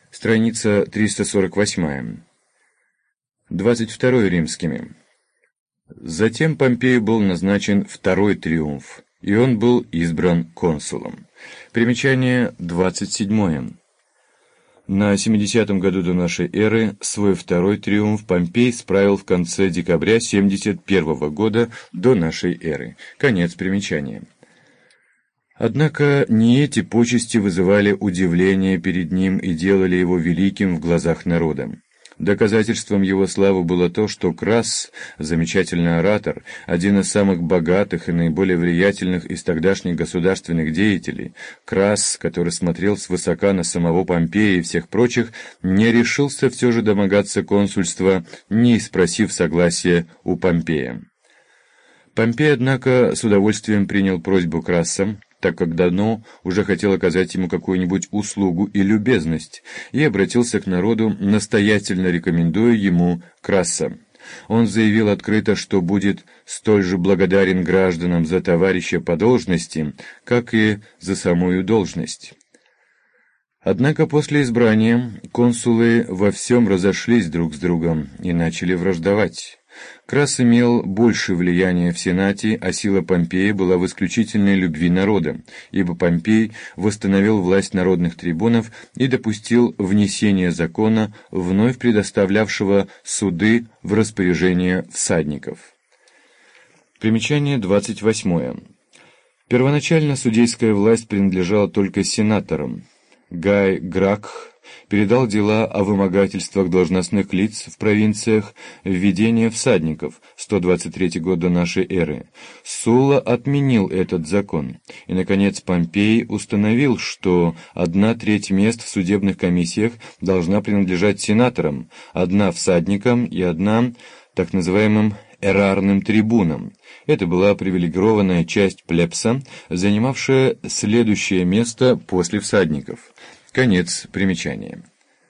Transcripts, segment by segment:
Страница 348. 22 римскими. Затем Помпею был назначен второй триумф, и он был избран консулом. Примечание 27. На 70-м году до нашей эры свой второй триумф Помпей справил в конце декабря 71-го года до нашей эры. Конец примечания. Однако не эти почести вызывали удивление перед ним и делали его великим в глазах народа. Доказательством его славы было то, что Красс, замечательный оратор, один из самых богатых и наиболее влиятельных из тогдашних государственных деятелей, Красс, который смотрел свысока на самого Помпея и всех прочих, не решился все же домогаться консульства, не спросив согласия у Помпея. Помпей, однако, с удовольствием принял просьбу Красса, так как давно уже хотел оказать ему какую-нибудь услугу и любезность, и обратился к народу, настоятельно рекомендуя ему Красса. Он заявил открыто, что будет столь же благодарен гражданам за товарища по должности, как и за самую должность. Однако после избрания консулы во всем разошлись друг с другом и начали враждовать. Красс имел больше влияния в Сенате, а сила Помпея была в исключительной любви народа, ибо Помпей восстановил власть народных трибунов и допустил внесение закона, вновь предоставлявшего суды в распоряжение всадников. Примечание 28. Первоначально судейская власть принадлежала только сенаторам. Гай Гракх передал дела о вымогательствах должностных лиц в провинциях в ведение всадников, 123 год до нашей эры. Сула отменил этот закон. И, наконец, Помпей установил, что 1/3 мест в судебных комиссиях должна принадлежать сенаторам, 1 всадникам и 1 так называемым эрарным трибунам. Это была привилегированная часть плебса, занимавшая следующее место после всадников. Конец примечания.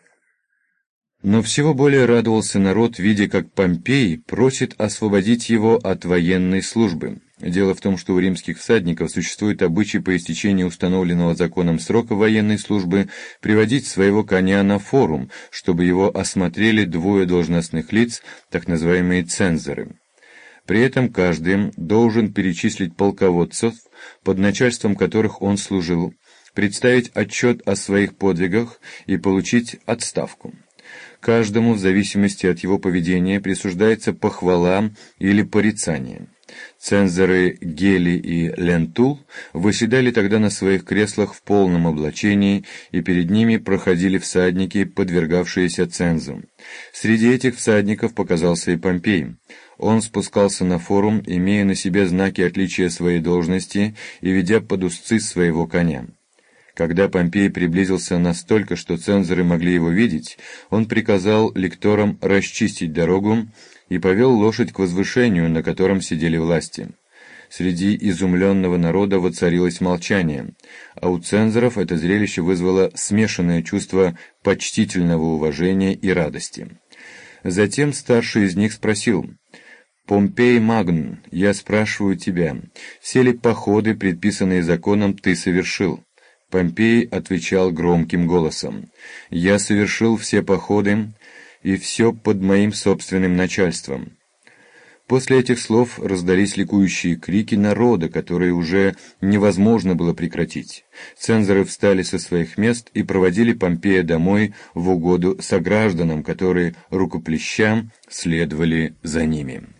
Но всего более радовался народ, видя, как Помпей просит освободить его от военной службы. Дело в том, что у римских всадников существует обычай по истечении установленного законом срока военной службы приводить своего коня на форум, чтобы его осмотрели 2 должностных лиц, так называемые цензоры. При этом каждый должен перечислить полководцев, под начальством которых он служил, представить отчет о своих подвигах и получить отставку. Каждому, в зависимости от его поведения, присуждается похвала или порицание. Цензоры Гелий и Лентул восседали тогда на своих креслах в полном облачении, и перед ними проходили всадники, подвергавшиеся цензу. Среди этих всадников показался и Помпей. Он спускался на форум, имея на себе знаки отличия своей должности и ведя под узцы своего коня. Когда Помпей приблизился настолько, что цензоры могли его видеть, он приказал лекторам расчистить дорогу и повел лошадь к возвышению, на котором сидели власти. Среди изумленного народа воцарилось молчание, а у цензоров это зрелище вызвало смешанное чувство почтительного уважения и радости. Затем старший из них спросил: «Помпей Магн, я спрашиваю тебя, все ли походы, предписанные законом, ты совершил?» Помпей отвечал громким голосом: «Я совершил все походы, и все под моим собственным начальством». После этих слов раздались ликующие крики народа, которые уже невозможно было прекратить. Цензоры встали со своих мест и проводили Помпея домой в угоду согражданам, которые рукоплеща следовали за ними.